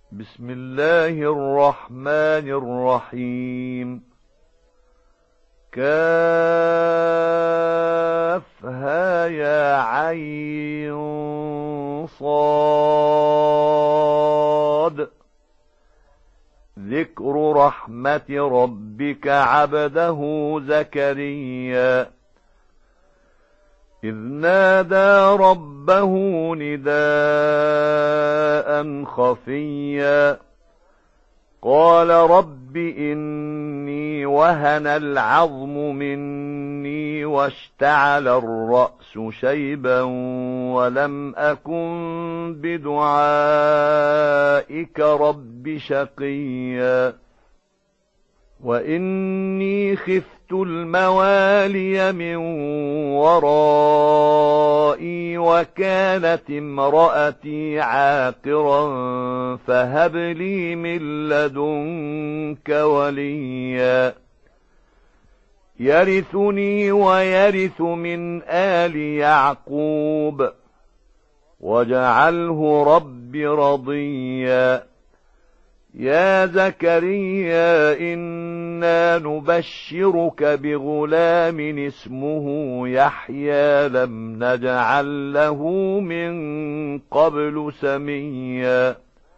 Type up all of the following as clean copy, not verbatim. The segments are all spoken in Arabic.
بسم الله الرحمن الرحيم. كافها يا عين صاد. ذكر رحمة ربك عبده زكريا إذ نادى ربه نداء خفيا قال رب إني وهن العظم مني واشتعل الرأس شيبا ولم أكن بدعائك رب شقيا وإني خفت الموالي من ورائي وكانت امرأتي عاقرا فهب لي من لدنك وليا يرثني ويرث من آل يعقوب واجعله رب رضيا يا زكريا إنا نبشرك بغلام اسمه يحيى لم نجعل له من قبل سميا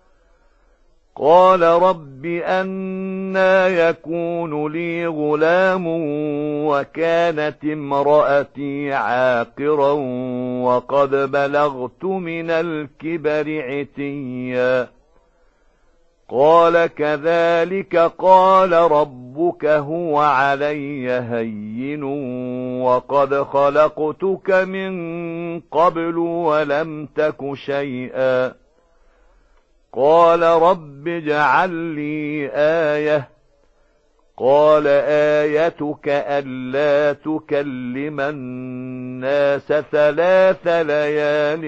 قال رب أنى يكون لي غلام وكانت امرأتي عاقرا وقد بلغت من الكبر عتيا قال كذلك قال ربك هو علي هين وقد خلقتك من قبل ولم تك شيئا قال رب اجعل لي آية قال آيتك ألا تكلم الناس 3 ليال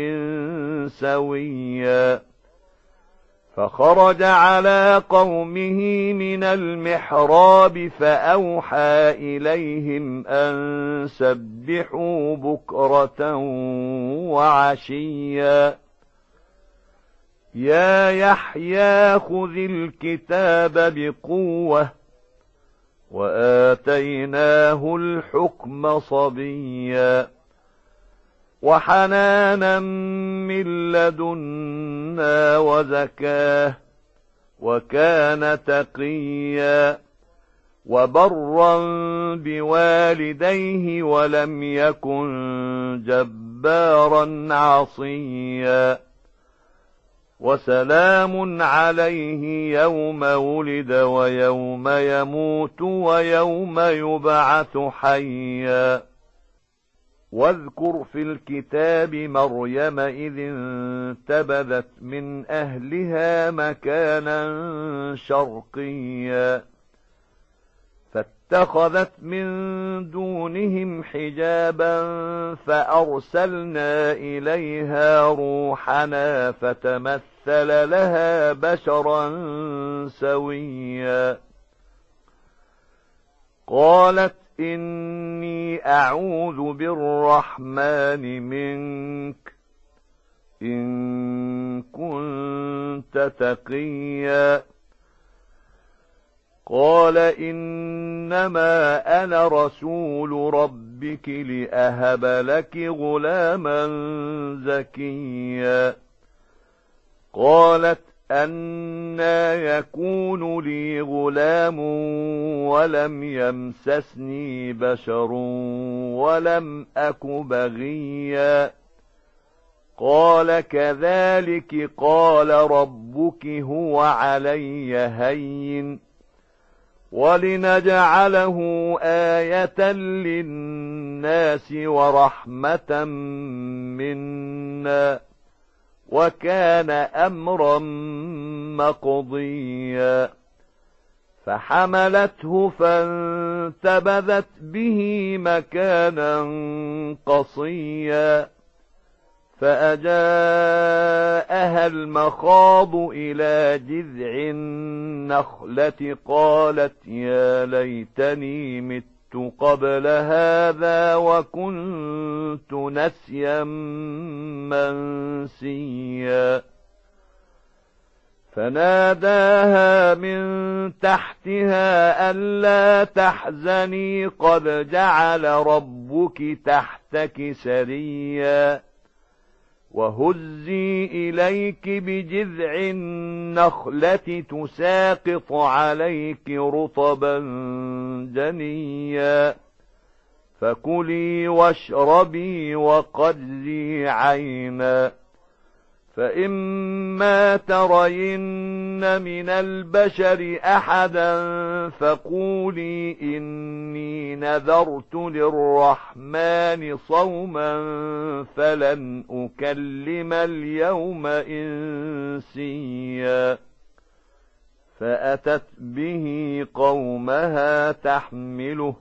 سويا فخرج على قومه من المحراب فأوحى إليهم أن سبحوا بكرة وعشيا يا يحيى خذ الكتاب بقوة وآتيناه الحكم صبيا وحنانا من لدنا وزكاه وكان تقيا وبرا بوالديه ولم يكن جبارا عصيا وسلام عليه يوم ولد ويوم يموت ويوم يبعث حيا واذكر في الكتاب مريم إذ انتبذت من أهلها مكانا شرقيا فاتخذت من دونهم حجابا فأرسلنا إليها روحنا فتمثل لها بشرا سويا قالت إني أعوذ بالرحمن منك إن كنت تقيا قال إنما أنا رسول ربك لأهب لك غلاما زكيا قالت أنى يكون لي غلام ولم يمسسني بشر ولم أك بغيا قال كذلك قال ربك هو علي هين ولنجعله آية للناس ورحمة منا وكان أمرا مقضيا فحملته فانتبذت به مكانا قصيا فأجاءها المخاض إلى جذع النخلة قالت يا ليتني مت قبل هذا وكنت نسيا منسيا فناداها من تحتها ألا تحزني قد جعل ربك تحتك سريا وهزي إليك بجذع النخلة تساقط عليك رطبا جنيا فكلي واشربي وقري عينا فإما ترين من البشر أحدا فقولي إني نذرت للرحمن صوما فلن أكلم اليوم إنسيا فأتت به قومها تحمله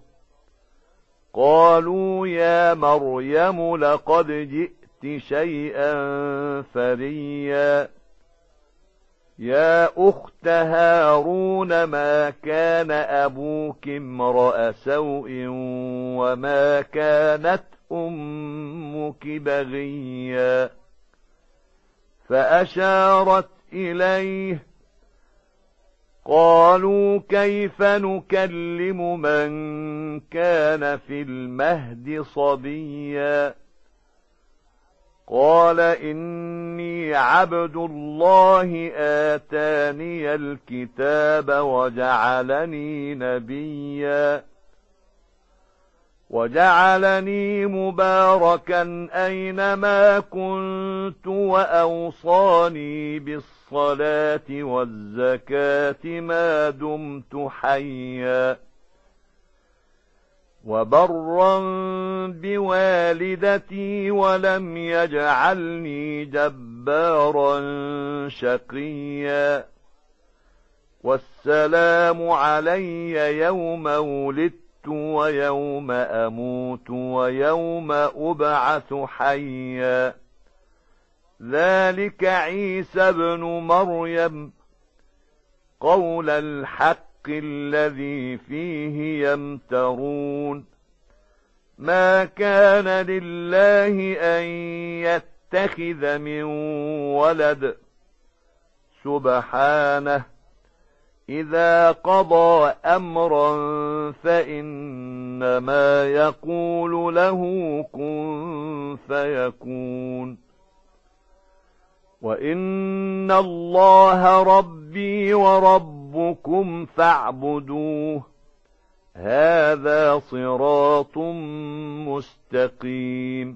قالوا يا مريم لقد جئت شيئا فريا يا أخت هارون ما كان أبوك امرأ سوء وما كانت أمك بغيا فأشارت إليه قالوا كيف نكلم من كان في المهد صبيا قال إني عبد الله آتاني الكتاب وجعلني نبيا وجعلني مباركا أينما كنت وأوصاني بالصلاة والزكاة ما دمت حيا وبرا بوالدتي ولم يجعلني جبارا شقيا والسلام علي يوم ولدت ويوم أموت ويوم أبعث حيا ذلك عيسى ابن مريم قول الحق الذي فيه يمترون ما كان لله أن يتخذ من ولد سبحانه إذا قضى أمرا فإنما يقول له كن فيكون وإن الله ربي وربكم فاعبدوه هذا صراط مستقيم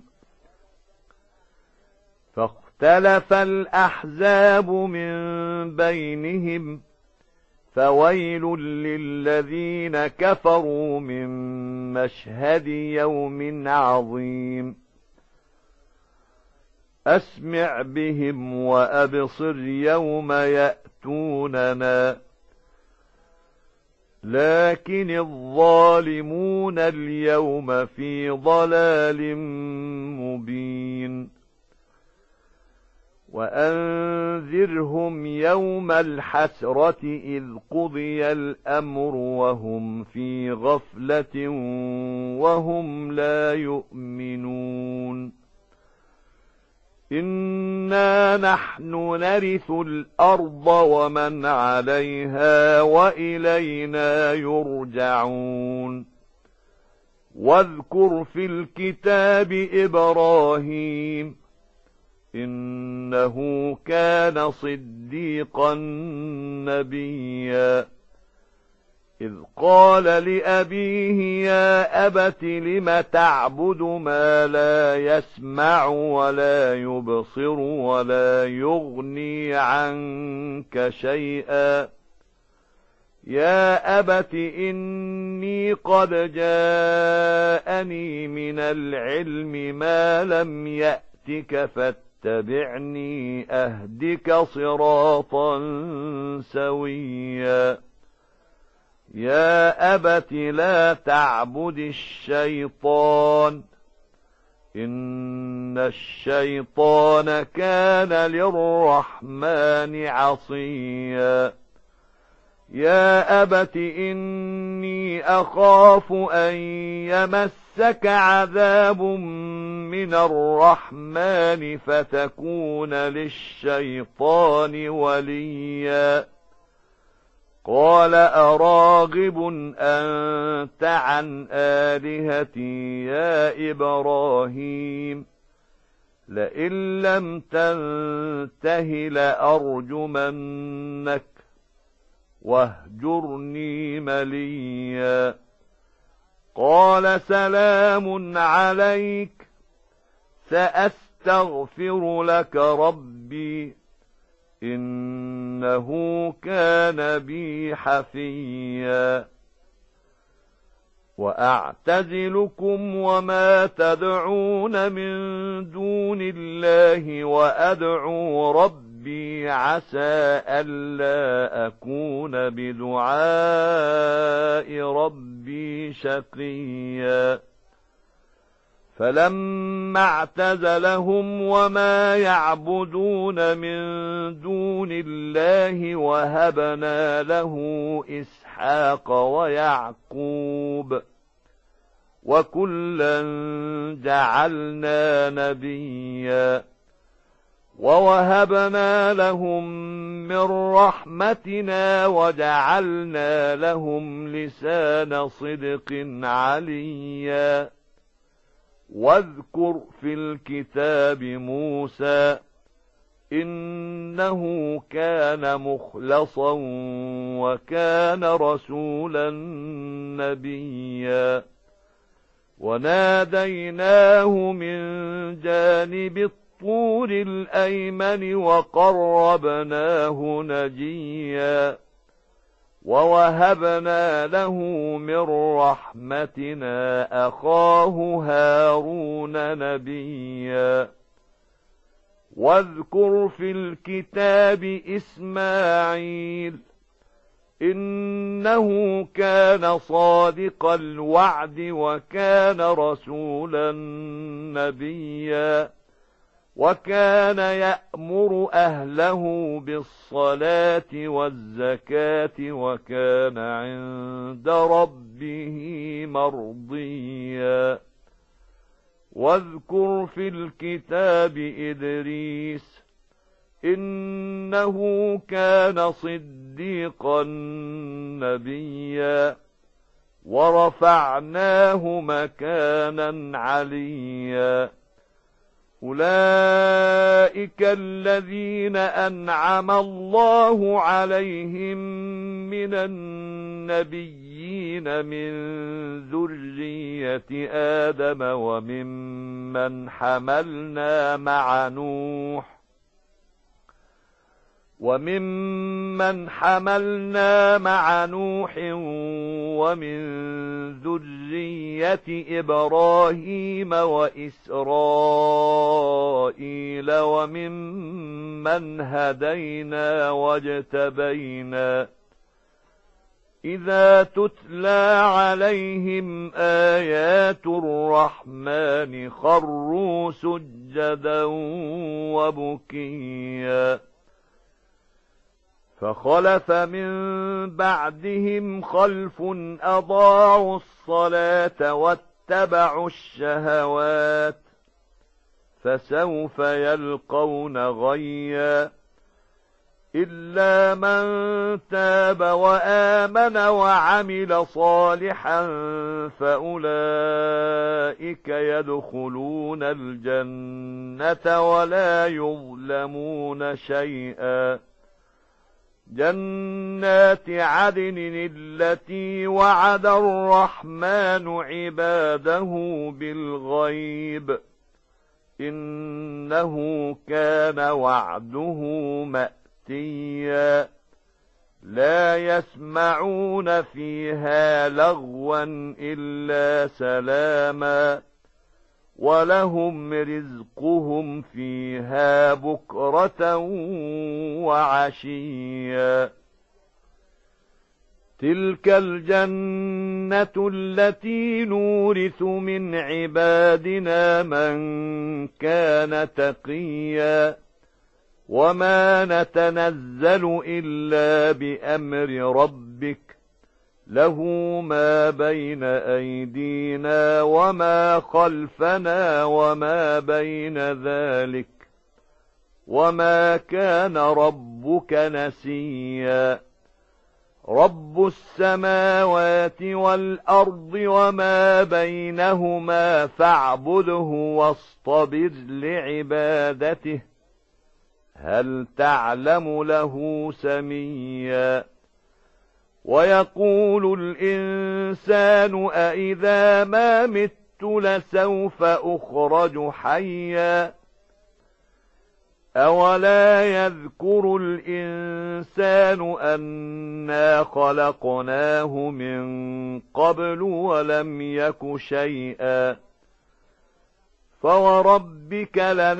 فاختلف الأحزاب من بينهم فويل للذين كفروا من مشهد يوم عظيم أسمع بهم وأبصر يوم يأتوننا لكن الظالمون اليوم في ضلال مبين وأنذرهم يوم الحسرة إذ قضي الأمر وهم في غفلة وهم لا يؤمنون إنا نحن نرث الأرض ومن عليها وإلينا يرجعون واذكر في الكتاب إبراهيم إنه كان صديقا نبيا إذ قال لأبيه يا أبت لم تعبد ما لا يسمع ولا يبصر ولا يغني عنك شيئا يا أبت إني قد جاءني من العلم ما لم يأتك فاتبعني أهدك صراطا سويا يا أبت لا تعبد الشيطان إن الشيطان كان للرحمن عصيا يا أبت إني أخاف أن يمسك عذاب من الرحمن فتكون للشيطان وليا. قال أراغب أنت عن آلهتي يا إبراهيم لئن لم تنته لأرجمنك واهجرني مليا. قال سلام عليك سأستغفر لك ربي إنه كان بي حفيا. وأعتزلكم وما تدعون من دون الله وأدعو ربي عسى ألا أكون بدعاء ربي شقيا. فلما اعتزلهم وما يعبدون من دون الله وهبنا له إسحاق ويعقوب وكلا جعلنا نبيا. ووهبنا لهم من رحمتنا وجعلنا لهم لسان صدق عليا. واذكر في الكتاب موسى إنه كان مخلصا وكان رسولا نبيا. وناديناه من جانب الطور الأيمن وقربناه نجيا. ووهبنا له من رحمتنا أخاه هارون نبيا. واذكر في الكتاب إسماعيل إنه كان صادق الوعد وكان رسولا نبيا. وكان يأمر أهله بالصلاة والزكاة وكان عند ربه مرضيا. واذكر في الكتاب إدريس إنه كان صديقا نبيا. ورفعناه مكانا عليا. أولئك الذين أنعم الله عليهم من النبيين من ذرية آدم وممن حملنا مع نوح ومن ذرية إبراهيم وإسرائيل وممن هدينا واجتبينا. إذا تتلى عليهم آيات الرحمن خروا سجدا وبكيا. فخلف من بعدهم خلف أضاعوا الصلاة واتبعوا الشهوات فسوف يلقون غيا. إلا من تاب وآمن وعمل صالحا فأولئك يدخلون الجنة ولا يظلمون شيئا. جنات عدن التي وعد الرحمن عباده بالغيب إنه كان وعده مأتيا. لا يسمعون فيها لغوا إلا سلاما ولهم رزقهم فيها بكرة وعشيا. تلك الجنة التي نورث من عبادنا من كان تقيا. وما نتنزل إلا بأمر ربك له ما بين أيدينا وما خلفنا وما بين ذلك وما كان ربك نسيا رب السماوات والأرض وما بينهما فاعبده واصطبر لعبادته هل تعلم له سميا ويقول الإنسان أإذا ما مت لسوف أخرج حيا أولا يذكر الإنسان أنا خلقناه من قبل ولم يك شيئا فوربك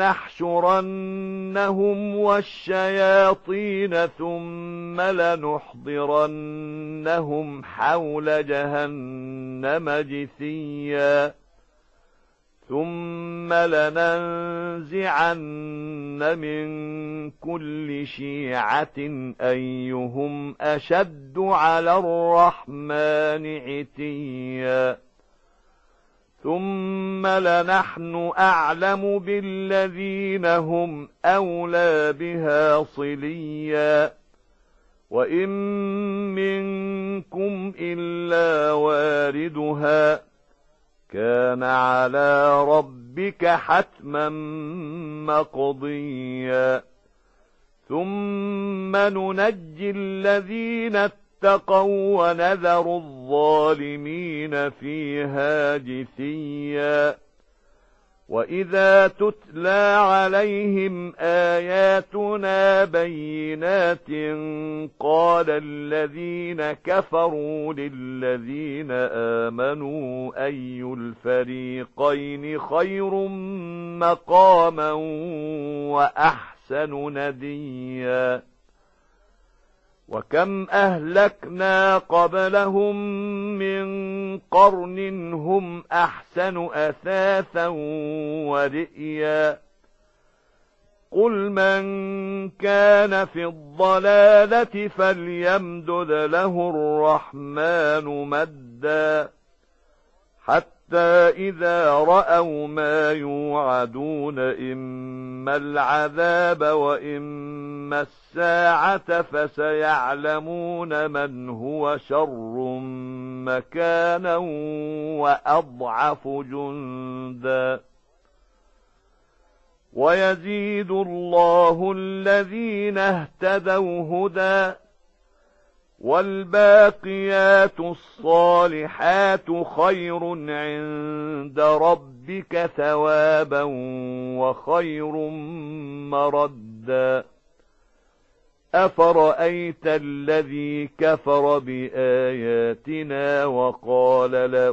لنحشرنهم والشياطين ثم لنحضرنهم حول جهنم جثيا ثم لننزعن من كل شيعة أيهم أشد على الرحمن عتيا ثم لنحن أعلم بالذين هم أولى بها صليا وإن منكم إلا واردها كان على ربك حتما مقضيا ثم ننجي الذين اتقوا ونذر الظالمين فيها جثيا وإذا تتلى عليهم آياتنا بينات قال الذين كفروا للذين آمنوا أي الفريقين خير مقاما وأحسن نديا وكم أهلكنا قبلهم من قرن هم أحسن أثاثا ورئيا قل من كان في الضلالة فليمدد له الرحمن مدا حتى إذا رأوا ما يوعدون إما العذاب وإما الساعة فسيعلمون من هو شر مكانا وأضعف جندا ويزيد الله الذين اهتدوا هدى والباقيات الصالحات خير عند ربك ثوابا وخير مردا أفرأيت الذي كفر بآياتنا وقال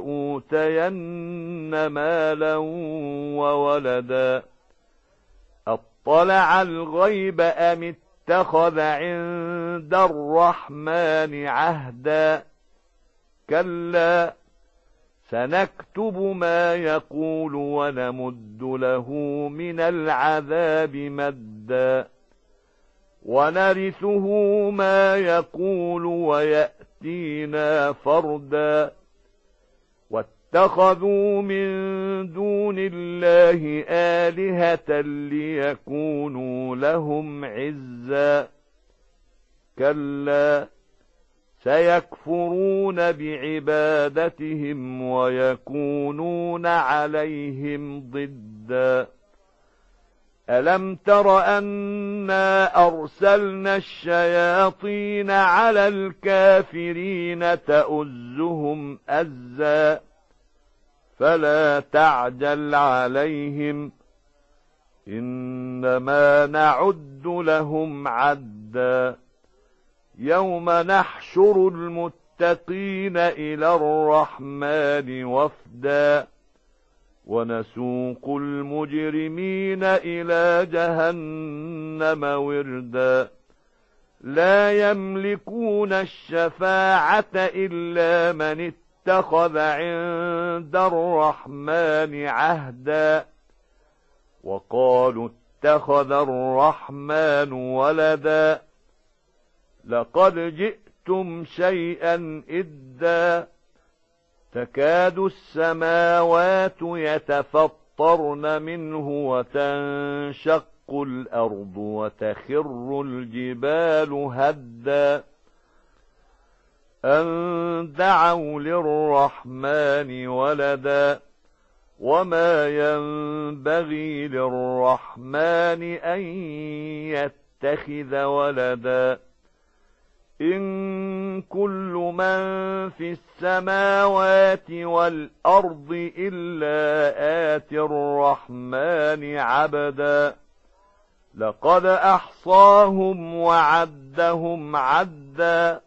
لأوتين مالا وولدا أطلع الغيب أم اتخذ عند الرحمن عهدا كلا سنكتب ما يقول ونمد له من العذاب مدا ونرثه ما يقول ويأتينا فردا واتخذوا من دون الله آلهة ليكونوا لهم عزا كلا سيكفرون بعبادتهم ويكونون عليهم ضدا ألم تر أنا أرسلنا الشياطين على الكافرين تؤزهم أزا فلا تعجل عليهم إنما نعد لهم عدا يوم نحشر المتقين إلى الرحمن وفدا ونسوق المجرمين إلى جهنم وردا لا يملكون الشفاعة إلا من اتخذ عند الرحمن عهدا وقالوا اتخذ الرحمن ولدا لقد جئتم شيئا إدا تكاد السماوات يتفطرن منه وتنشق الأرض وتخر الجبال هدا أن دعوا للرحمن ولدا وما ينبغي للرحمن أن يتخذ ولدا إن كل من في السماوات والأرض إلا آتي الرحمن عبدا لقد أحصاهم وعدهم عدا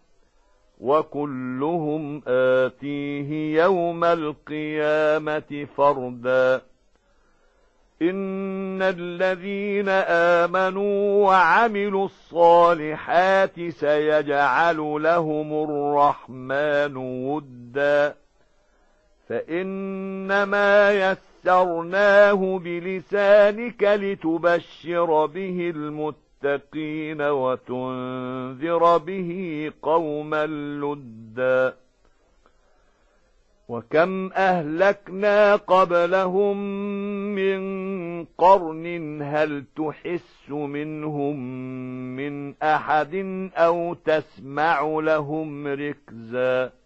وكلهم آتيه يوم القيامة فردا إن الذين آمنوا وعملوا الصالحات سيجعل لهم الرحمن ودا فإنما يسرناه بلسانك لتبشر به المتقين وتنذر به قوما لدا وكم أهلكنا قبلهم من قرن هل تحس منهم من أحد أو تسمع لهم ركزا